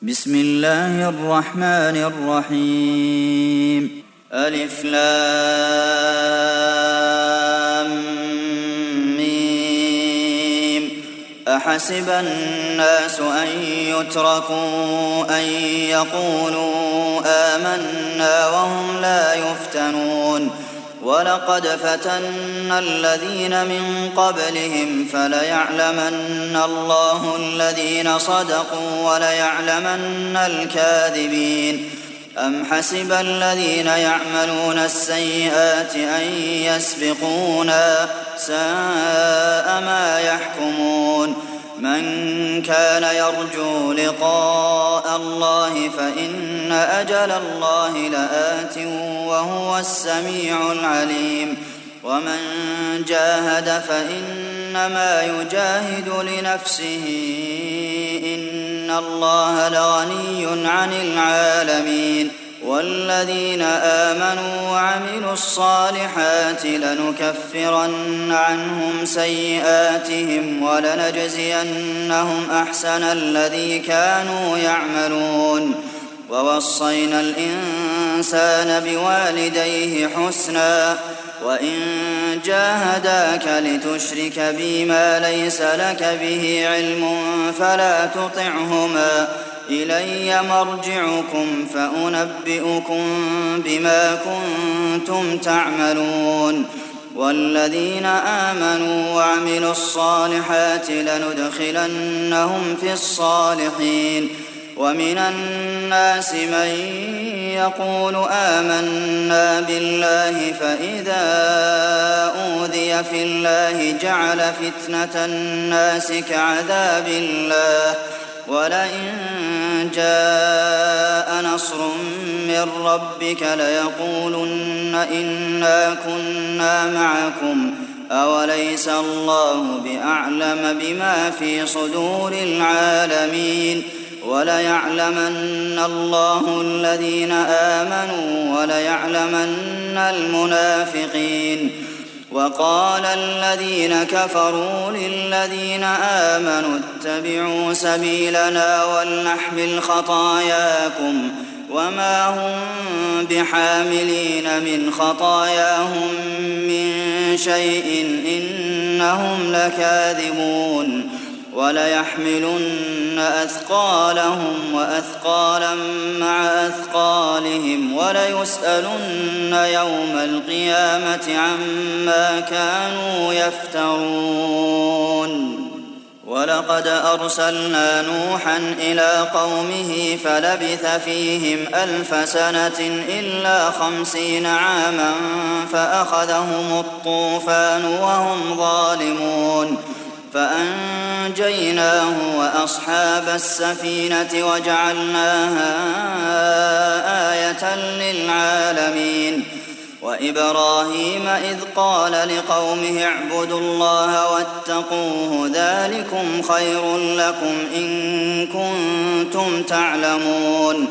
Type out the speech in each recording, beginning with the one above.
بسم الله الرحمن الرحيم ألف لام ميم أحسب الناس أن يتركوا أن يقولوا آمنا وهم لا يفتنون ولقد فتنا الذين من قبلهم فليعلمن الله الذين صدقوا وليعلمن الكاذبين أم حسب الذين يعملون السيئات أن يسبقونا ساء ما يحكمون من كان يرجو لقاء الله فإن أجل الله لآت وهو السميع العليم ومن جاهد فإنما يجاهد لنفسه إن الله لغني عن العالمين والذين آمنوا وعملوا الصالحات لنكفرن عنهم سيئاتهم ولنجزينهم أحسن الذي كانوا يعملون ووصينا الإنسان بوالديه حسنا وإن جاهداك لتشرك بي ما ليس لك به علم فلا تطعهما إلي مرجعكم فأنبئكم بما كنتم تعملون والذين آمنوا وعملوا الصالحات لندخلنهم في الصالحين ومن الناس من يقول آمنا بالله فإذا أوذي في الله جعل فتنة الناس كعذاب الله ولئن جاء نصر من ربك ليقولن إنا كنا معكم أوليس الله بأعلم بما في صدور العالمين وليعلمن الله الذين آمنوا وليعلمن المنافقين وقال الذين كفروا للذين آمنوا اتبعوا سبيلنا ولنحمل خطاياكم وما هم بحاملين من خطاياهم من شيء إنهم لكاذبون وليحملن أثقالهم وأثقالا مع أثقالهم وليسألن يوم القيامة عما كانوا يفترون ولقد أرسلنا نوحا إلى قومه فلبث فيهم 1000 سنة إلا 50 عاما فأخذهم الطوفان وهم ظالمون فأنجيناه وأصحاب السفينة وجعلناها آية للعالمين وإبراهيم إذ قال لقومه اعبدوا الله واتقوه ذلكم خير لكم إن كنتم تعلمون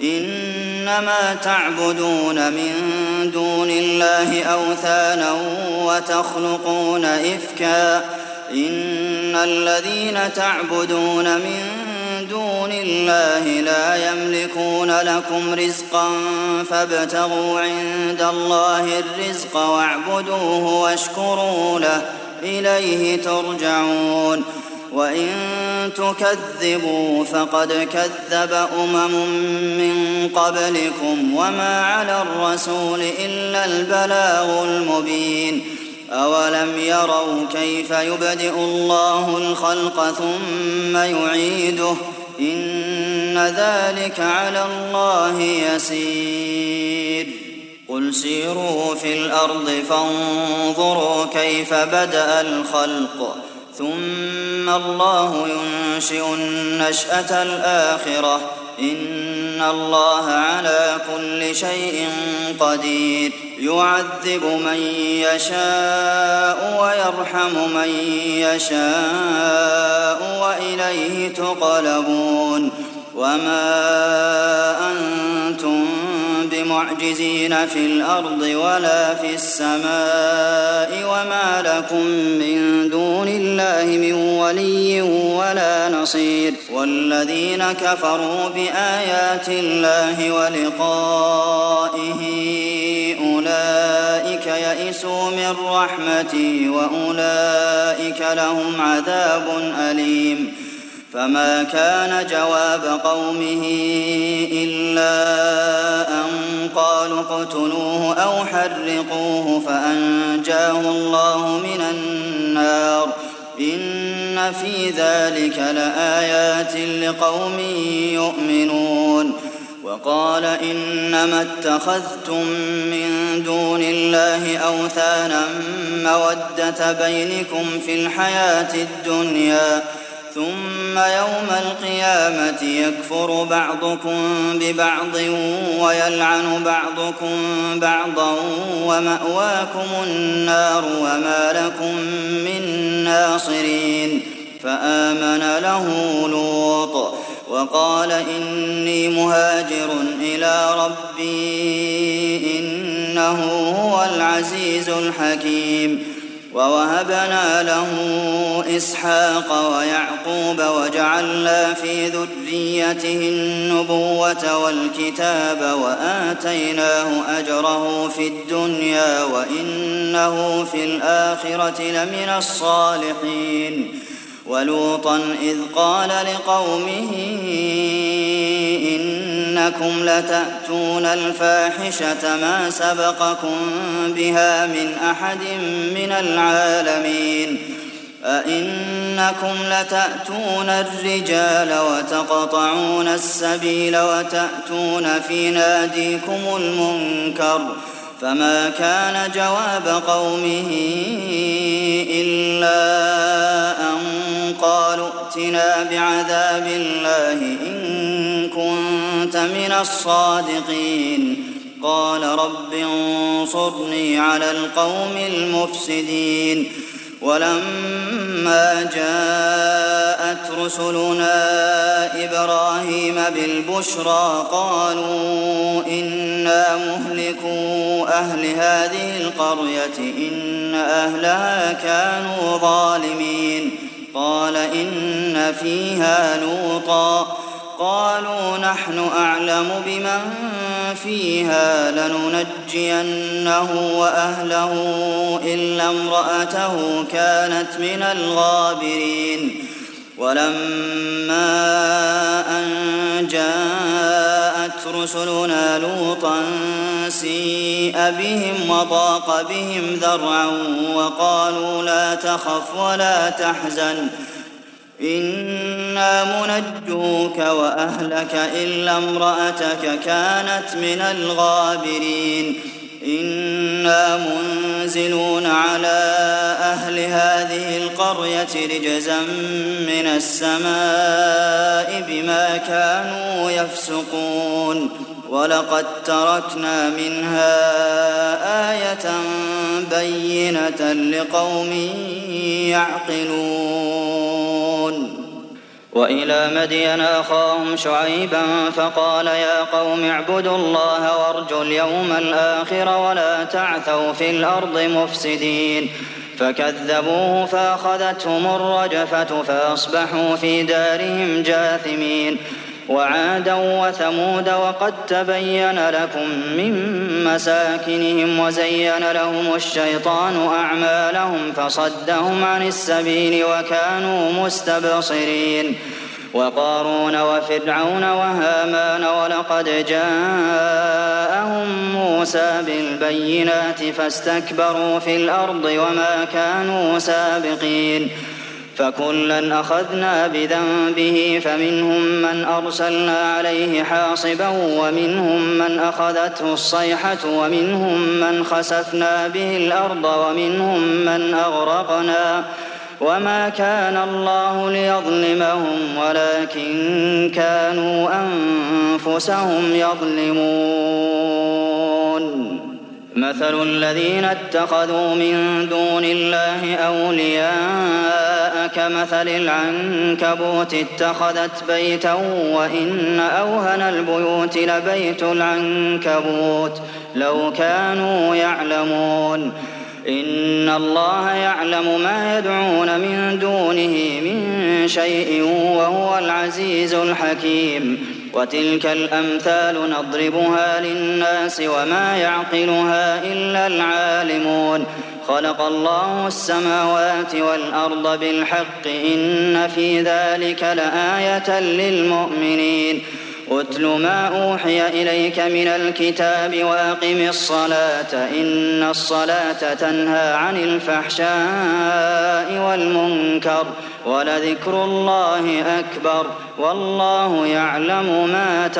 إنما تعبدون من دون الله أوثانا وتخلقون إفكا إن الذين تعبدون من دون الله لا يملكون لكم رزقا فابتغوا عند الله الرزق واعبدوه واشكروا له إليه ترجعون وإن تكذبوا فقد كذب من قبلكم وما على الرسول إلا البلاغ المبين أولم يروا كيف يبدئ الله الخلق ثم يعيده إن ذلك على الله يسير قل سيروا في الأرض فانظروا كيف بدأ الخلق ثم الله ينشئ النشأة الآخرة إن الله على كل شيء قدير يعذب من يشاء ويرحم من يشاء وإليه تقلبون وما أنتم معجزين في الأرض ولا في السماء وما لكم من دون الله من ولي ولا نصير والذين كفروا بآيات الله ولقائه أولئك يئسوا من رحمتي وأولئك لهم عذاب أليم فما كان جواب قومه إلا أن قالوا اقتلوه أو حرقوه فأنجاه الله من النار إن في ذلك لآيات لقوم يؤمنون وقال إنما اتخذتم من دون الله أوثانا مودة بينكم في الحياة الدنيا ثم يوم القيامة يكفر بعضكم ببعض ويلعن بعضكم بعضا ومأواكم النار وما لكم من ناصرين فآمن له لوط وقال إني مهاجر إلى ربي إنه هو العزيز الحكيم ووهبنا له إسحاق ويعقوب وجعلنا في ذريته النبوة والكتاب وآتيناه أجره في الدنيا وإنه في الآخرة لمن الصالحين ولوطا إذ قال لقومه إنكم لتأتون الفاحشة ما سبقكم بها من أحد من العالمين أئنكم لتأتون الرجال وتقطعون السبيل وتأتون في ناديكم المنكر فما كان جواب قومه إلا أن قالوا ائتنا بعذاب الله إن كنت من الصادقين قال رب انصرني على القوم المفسدين ولما جاءت رسلنا إبراهيم بالبشرى قالوا إنا مهلكو أهل هذه القرية إن أهلها كانوا ظالمين قال إن فيها لوطا قالوا نحن أعلم بمن فيها لننجينه وأهله إلا امرأته كانت من الغابرين ولما أن جاءت رسلنا لوطا سيء بهم وضاق بهم ذرعا وقالوا لا تخف ولا تحزن إنا منجوك وأهلك إلا امرأتك كانت من الغابرين إنا منزلون على أهل هذه القرية رجزا من السماء بما كانوا يفسقون ولقد تركنا منها آية بينة لقوم يعقلون وإلى مدين أخاهم شعيبا فقال يا قوم اعبدوا الله وارجوا اليوم الآخر ولا تعثوا في الأرض مفسدين فكذبوه فأخذتهم الرجفة فأصبحوا في دارهم جاثمين وعادا وثمود وقد تبين لكم من مساكنهم وزين لهم الشيطان أعمالهم فصدهم عن السبيل وكانوا مستبصرين وقارون وفرعون وهامان ولقد جاءهم موسى بالبينات فاستكبروا في الأرض وما كانوا سابقين فكلا أخذنا بذنبه فمنهم من أرسلنا عليه حاصبا ومنهم من أخذته الصيحة ومنهم من خسفنا به الأرض ومنهم من أغرقنا وما كان الله ليظلمهم ولكن كانوا أنفسهم يظلمون مثل الذين اتخذوا من دون الله أولياء كمثل العنكبوت اتخذت بيتا وإن أوهن البيوت لبيت العنكبوت لو كانوا يعلمون إن الله يعلم ما يدعون من دونه من شيء وهو العزيز الحكيم وتلك الأمثال نضربها للناس وما يعقلها إلا العالمون خلق الله السماوات والأرض بالحق إن في ذلك لآية للمؤمنين أتل ما أوحي إليك من الكتاب وأقم الصلاة إن الصلاة تنهى عن الفحشاء والمنكر ولذكر الله أكبر والله يعلم ما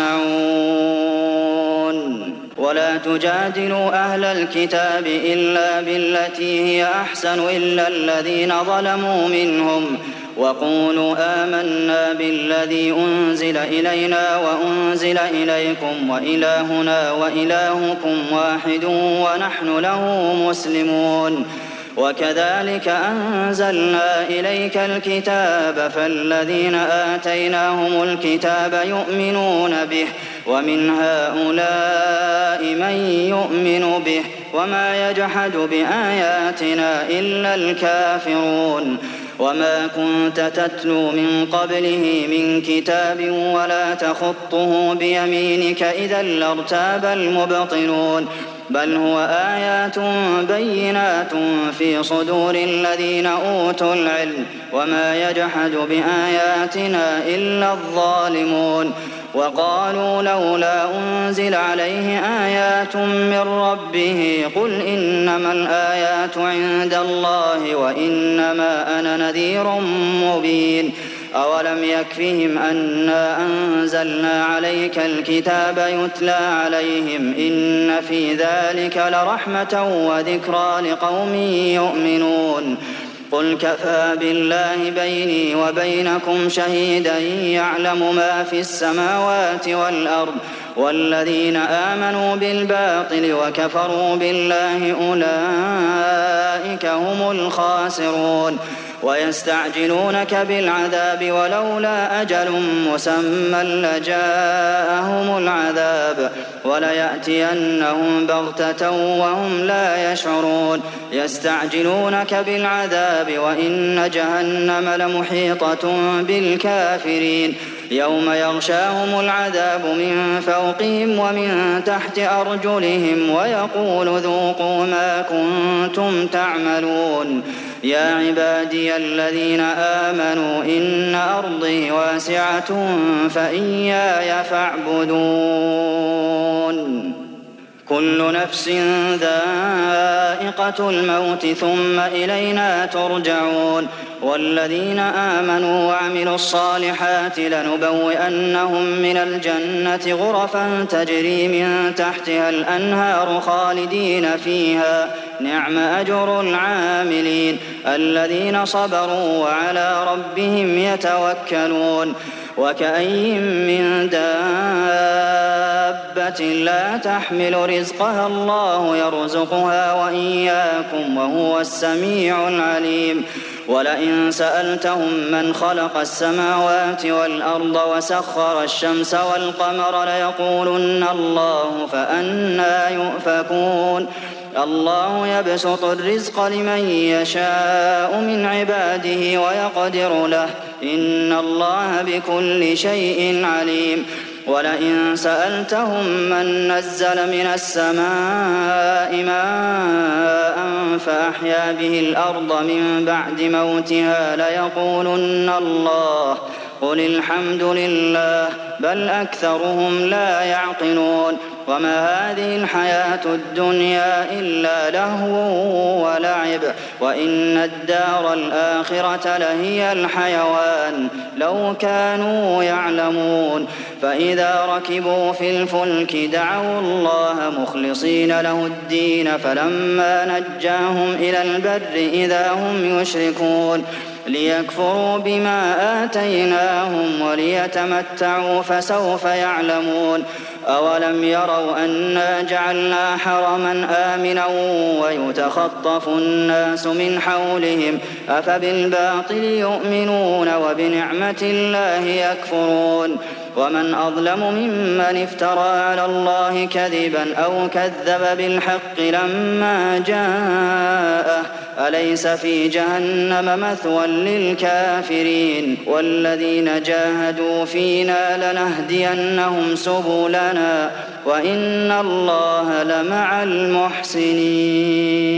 تصنعون ولا تجادلوا أهل الكتاب إلا بالتي هي أحسن إلا الذين ظلموا منهم وقولوا آمنا بالذي أنزل إلينا وأنزل إليكم وإلهنا وإلهكم واحد ونحن له مسلمون وكذلك أنزلنا إليك الكتاب فالذين آتيناهم الكتاب يؤمنون به ومن هؤلاء من يؤمن به وما يجحد بآياتنا إلا الكافرون وما كنت تتلو من قبله من كتاب ولا تخطه بيمينك إذا لارتاب المبطلون بل هو آيات بينات في صدور الذين أوتوا العلم وما يجحد بآياتنا إلا الظالمون وقالوا لولا أنزل عليه آيات من ربه قل إنما الآيات عند الله وإنما أنا نذير مبين أولم يكفهم أنا أنزلنا عليك الكتاب يتلى عليهم إن في ذلك لرحمة وذكرى لقوم يؤمنون قل كفى بالله بيني وبينكم شهيدا يعلم ما في السماوات والأرض والذين آمنوا بالباطل وكفروا بالله أولئك هم الخاسرون ويستعجلونك بالعذاب ولولا أجل مسمى لجاءهم العذاب وليأتينهم بغتة وهم لا يشعرون يستعجلونك بالعذاب وإن جهنم لمحيطة بالكافرين يوم يغشاهم العذاب من فوقهم ومن تحت أرجلهم ويقول ذوقوا ما كنتم تعملون يا عبادي الذين آمنوا إن أرضي واسعة فإياي فاعبدون كل نفس ذائقة الموت ثم إلينا ترجعون والذين آمنوا وعملوا الصالحات لنبوئنهم من الجنة غرفا تجري من تحتها الأنهار خالدين فيها نعم أجر العاملين الذين صبروا وعلى ربهم يتوكلون وكأين من دابة لا تحمل رزقها الله يرزقها وإياكم وهو السميع العليم ولئن سألتهم من خلق السماوات والأرض وسخر الشمس والقمر ليقولن الله فأنى يؤفكون الله يبسط الرزق لمن يشاء من عباده ويقدر له إن الله بكل شيء عليم ولئن سألتهم من نزل من السماء ماء فأحيا به الأرض من بعد موتها ليقولن الله قل الحمد لله بل أكثرهم لا يعقلون وما هذه الحياة الدنيا إلا لهو ولعب وإن الدار الآخرة لهي الحيوان لو كانوا يعلمون فإذا ركبوا في الفلك دعوا الله مخلصين له الدين فلما نجاهم إلى البر إذا هم يشركون ليكفروا بما آتيناهم وليتمتعوا فسوف يعلمون أولم يروا أنا جعلنا حرما آمنا ويتخطف الناس من حولهم أفبالباطل يؤمنون وبنعمة الله يكفرون ومن أظلم ممن افترى على الله كذبا أو كذب بالحق لما جاءه أليس في جهنم مثوى للكافرين والذين جاهدوا فينا لنهدينهم سبلنا وإن الله لمع المحسنين